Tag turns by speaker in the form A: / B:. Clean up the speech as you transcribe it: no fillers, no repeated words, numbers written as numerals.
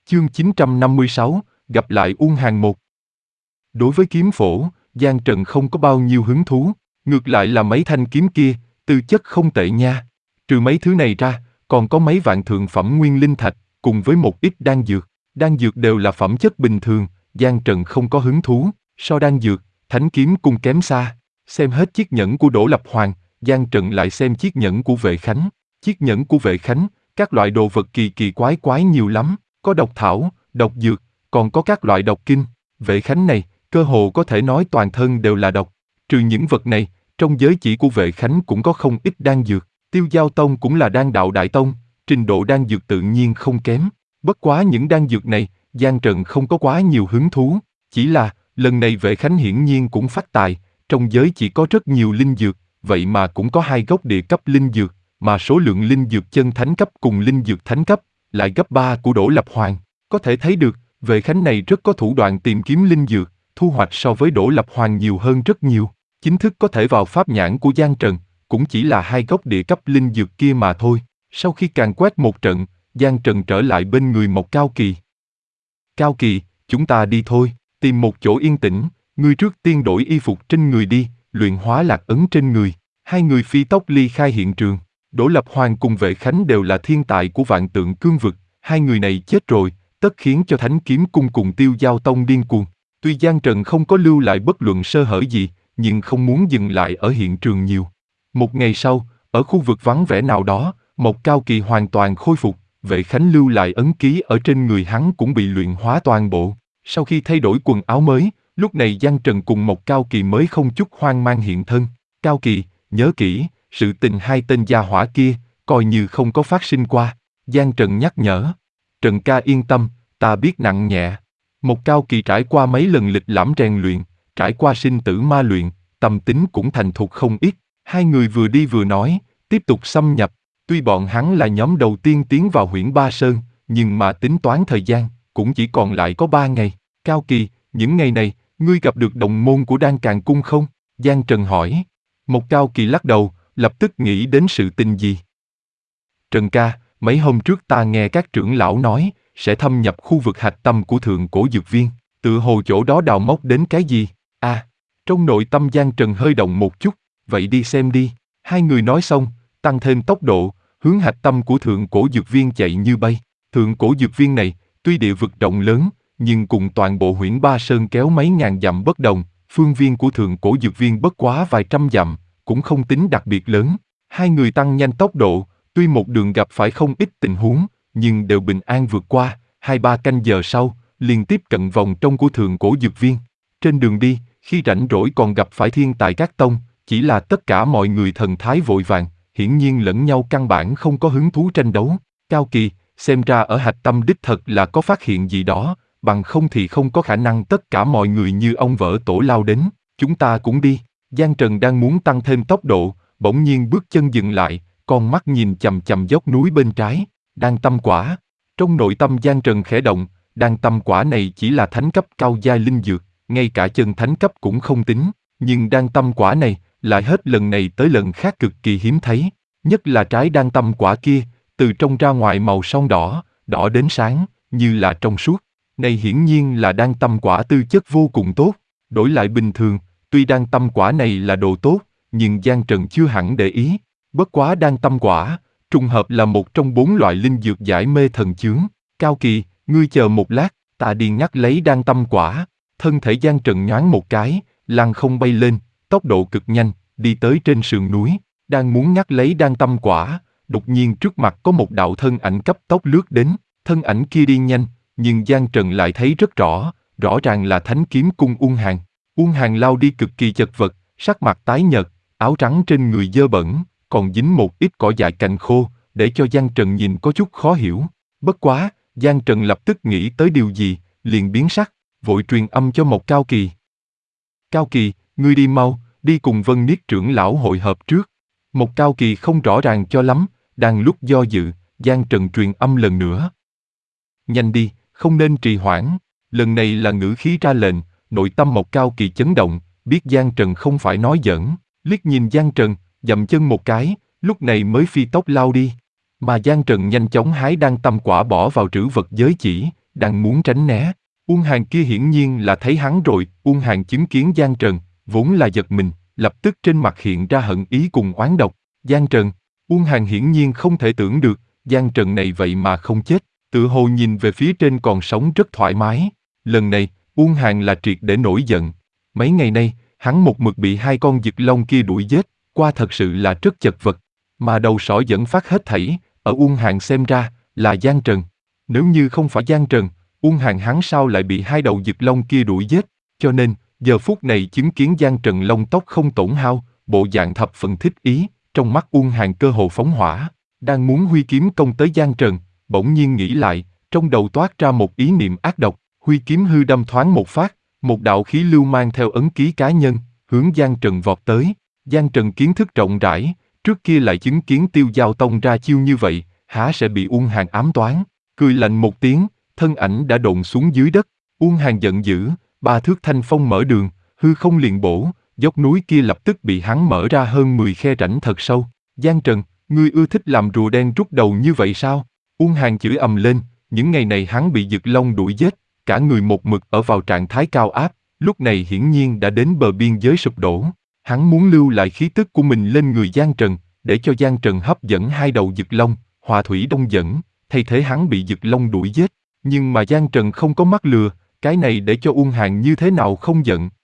A: Chương 956, gặp lại Uông Hàn một. Đối với kiếm phổ, Giang Trần không có bao nhiêu hứng thú, ngược lại là mấy thanh kiếm kia, tư chất không tệ nha. Trừ mấy thứ này ra, còn có mấy vạn thượng phẩm nguyên linh thạch, cùng với một ít đan dược. Đan dược đều là phẩm chất bình thường, Giang Trần không có hứng thú, so đan dược, thánh kiếm cung kém xa. Xem hết chiếc nhẫn của Đỗ Lập Hoàng, Giang Trần lại xem chiếc nhẫn của Vệ Khánh. Chiếc nhẫn của Vệ Khánh, các loại đồ vật kỳ kỳ quái quái nhiều lắm, có độc thảo, độc dược, còn có các loại độc kinh. Vệ Khánh này, cơ hồ có thể nói toàn thân đều là độc. Trừ những vật này, trong giới chỉ của Vệ Khánh cũng có không ít đan dược. Tiêu Giao Tông cũng là đan đạo đại tông, trình độ đan dược tự nhiên không kém. Bất quá những đan dược này, Giang Trần không có quá nhiều hứng thú. Chỉ là, lần này Vệ Khánh hiển nhiên cũng phát tài, trong giới chỉ có rất nhiều linh dược, vậy mà cũng có 2 gốc địa cấp linh dược, mà số lượng linh dược chân thánh cấp cùng linh dược thánh cấp lại gấp 3 của Đỗ Lập Hoàng. Có thể thấy được, Vệ Khánh này rất có thủ đoạn tìm kiếm linh dược, thu hoạch so với Đỗ Lập Hoàng nhiều hơn rất nhiều. Chính thức có thể vào pháp nhãn của Giang Trần, cũng chỉ là 2 gốc địa cấp linh dược kia mà thôi. Sau khi càn quét một trận, Giang Trần trở lại bên người Mộc Cao Kỳ. Cao Kỳ, chúng ta đi thôi, tìm một chỗ yên tĩnh, ngươi trước tiên đổi y phục trên người đi, luyện hóa lạc ấn trên người. Hai người phi tốc ly khai hiện trường. Đỗ Lập Hoàng cùng Vệ Khánh đều là thiên tài của Vạn Tượng Cương vực, hai người này chết rồi, tất khiến cho Thánh Kiếm Cung cùng Tiêu Giao Tông điên cuồng. Tuy Giang Trần không có lưu lại bất luận sơ hở gì, nhưng không muốn dừng lại ở hiện trường nhiều. Một ngày sau, ở khu vực vắng vẻ nào đó, Mộc Cao Kỳ hoàn toàn khôi phục, Vệ Khánh lưu lại ấn ký ở trên người hắn cũng bị luyện hóa toàn bộ. Sau khi thay đổi quần áo mới, lúc này Giang Trần cùng Mộc Cao Kỳ mới không chút hoang mang hiện thân. Cao Kỳ, nhớ kỹ, sự tình hai tên gia hỏa kia, coi như không có phát sinh qua. Giang Trần nhắc nhở. Trần ca yên tâm, ta biết nặng nhẹ. Mộc Cao Kỳ trải qua mấy lần lịch lãm rèn luyện, trải qua sinh tử ma luyện, tâm tính cũng thành thục không ít. Hai người vừa đi vừa nói, tiếp tục xâm nhập. Tuy bọn hắn là nhóm đầu tiên tiến vào Huyễn Ba Sơn, nhưng mà tính toán thời gian, cũng chỉ còn lại có 3 ngày. Cao Kỳ, những ngày này, ngươi gặp được đồng môn của Đan Càn Cung không? Giang Trần hỏi. Mộc Cao Kỳ lắc đầu, lập tức nghĩ đến sự tình gì. Trần ca, mấy hôm trước ta nghe các trưởng lão nói, sẽ thâm nhập khu vực hạch tâm của Thượng Cổ Dược Viên, tự hồ chỗ đó đào móc đến cái gì? Trong nội tâm Giang Trần hơi động một chút, vậy đi xem đi. Hai người nói xong, tăng thêm tốc độ, hướng hạch tâm của Thượng Cổ Dược Viên chạy như bay. Thượng Cổ Dược Viên này, tuy địa vực rộng lớn, nhưng cùng toàn bộ Huyễn Ba Sơn kéo mấy ngàn dặm bất đồng, phương viên của Thượng Cổ Dược Viên bất quá vài trăm dặm, cũng không tính đặc biệt lớn. Hai người tăng nhanh tốc độ, tuy một đường gặp phải không ít tình huống, nhưng đều bình an vượt qua. 2-3 canh giờ sau, liền tiếp cận vòng trong của Thượng Cổ Dược Viên. Trên đường đi, khi rảnh rỗi còn gặp phải thiên tài các tông, chỉ là tất cả mọi người thần thái vội vàng, hiển nhiên lẫn nhau căn bản không có hứng thú tranh đấu. Cao Kỳ, xem ra ở hạch tâm đích thật là có phát hiện gì đó, bằng không thì không có khả năng tất cả mọi người như ông vỡ tổ lao đến. Chúng ta cũng đi. Giang Trần đang muốn tăng thêm tốc độ, bỗng nhiên bước chân dừng lại, con mắt nhìn chằm chằm dốc núi bên trái, Đan Tâm Quả. Trong nội tâm Giang Trần khẽ động, Đan Tâm Quả này chỉ là thánh cấp cao giai linh dược, ngay cả chân thánh cấp cũng không tính, nhưng Đan Tâm Quả này lại hết lần này tới lần khác cực kỳ hiếm thấy, nhất là trái Đan Tâm Quả kia, từ trong ra ngoài màu son đỏ, đỏ đến sáng, như là trong suốt. Này hiển nhiên là Đan Tâm Quả tư chất vô cùng tốt, đổi lại bình thường, tuy Đan Tâm Quả này là đồ tốt, nhưng Giang Trần chưa hẳn để ý. Bất quá Đan Tâm Quả, trùng hợp là một trong 4 loại linh dược giải mê thần chướng. Cao Kỳ, ngươi chờ một lát, ta đi ngắt lấy Đan Tâm Quả. Thân thể Giang Trần nhoáng một cái, lăng không bay lên, tốc độ cực nhanh, đi tới trên sườn núi. Đang muốn ngắt lấy Đan Tâm Quả, đột nhiên trước mặt có một đạo thân ảnh cấp tốc lướt đến. Thân ảnh kia đi nhanh, nhưng Giang Trần lại thấy rất rõ, rõ ràng là Thánh Kiếm Cung Uông Hàn. Uông Hàn lao đi cực kỳ chật vật, sắc mặt tái nhợt, áo trắng trên người dơ bẩn, còn dính một ít cỏ dại cành khô, để cho Giang Trần nhìn có chút khó hiểu. Bất quá, Giang Trần lập tức nghĩ tới điều gì, liền biến sắc, vội truyền âm cho Mộc Cao Kỳ. Cao Kỳ, ngươi đi mau, đi cùng Vân Niết trưởng lão hội hợp trước. Mộc Cao Kỳ không rõ ràng cho lắm, đang lúc do dự, Giang Trần truyền âm lần nữa. Nhanh đi, không nên trì hoãn. Lần này là ngữ khí ra lệnh, nội tâm Mộc Cao Kỳ chấn động, biết Giang Trần không phải nói giỡn, liếc nhìn Giang Trần, dậm chân một cái, lúc này mới phi tốc lao đi. Mà Giang Trần nhanh chóng hái Đan Tâm Quả bỏ vào trữ vật giới chỉ, đang muốn tránh né. Uông Hàn kia hiển nhiên là thấy hắn rồi. Uông Hàn chứng kiến Giang Trần, vốn là giật mình, lập tức trên mặt hiện ra hận ý cùng oán độc. Giang Trần, Uông Hàn hiển nhiên không thể tưởng được, Giang Trần này vậy mà không chết, tự hồ nhìn về phía trên còn sống rất thoải mái. Lần này, Uông Hàn là triệt để nổi giận. Mấy ngày nay, hắn một mực bị hai con Dực Long kia đuổi giết, qua thật sự là rất chật vật. Mà đầu sỏ dẫn phát hết thảy, ở Uông Hàn xem ra, là Giang Trần. Nếu như không phải Giang Trần, Uông Hàn hắn sao lại bị hai đầu Dực Long kia đuổi giết, cho nên, giờ phút này chứng kiến Giang Trần lông tóc không tổn hao, bộ dạng thập phần thích ý, trong mắt Uông Hàn cơ hồ phóng hỏa, đang muốn huy kiếm công tới Giang Trần, bỗng nhiên nghĩ lại, trong đầu toát ra một ý niệm ác độc, huy kiếm hư đâm thoáng một phát, một đạo khí lưu mang theo ấn ký cá nhân, hướng Giang Trần vọt tới. Giang Trần kiến thức rộng rãi, trước kia lại chứng kiến Tiêu Giao Tông ra chiêu như vậy, há sẽ bị Uông Hàn ám toán, cười lạnh một tiếng, thân ảnh đã độn xuống dưới đất. Uông Hàn giận dữ, ba thước thanh phong mở đường, hư không liền bổ, dốc núi kia lập tức bị hắn mở ra hơn 10 khe rãnh thật sâu. Giang Trần, ngươi ưa thích làm rùa đen rút đầu như vậy sao? Uông Hàn chửi ầm lên, những ngày này hắn bị Dực Long đuổi giết, cả người một mực ở vào trạng thái cao áp, lúc này hiển nhiên đã đến bờ biên giới sụp đổ. Hắn muốn lưu lại khí tức của mình lên người Giang Trần, để cho Giang Trần hấp dẫn hai đầu Dực Long, Hỏa Thủy Đông dẫn, thay thế hắn bị Dực Long đuổi giết. Nhưng mà Giang Trần không có mắc lừa, cái này để cho Uông Hàn như thế nào không giận.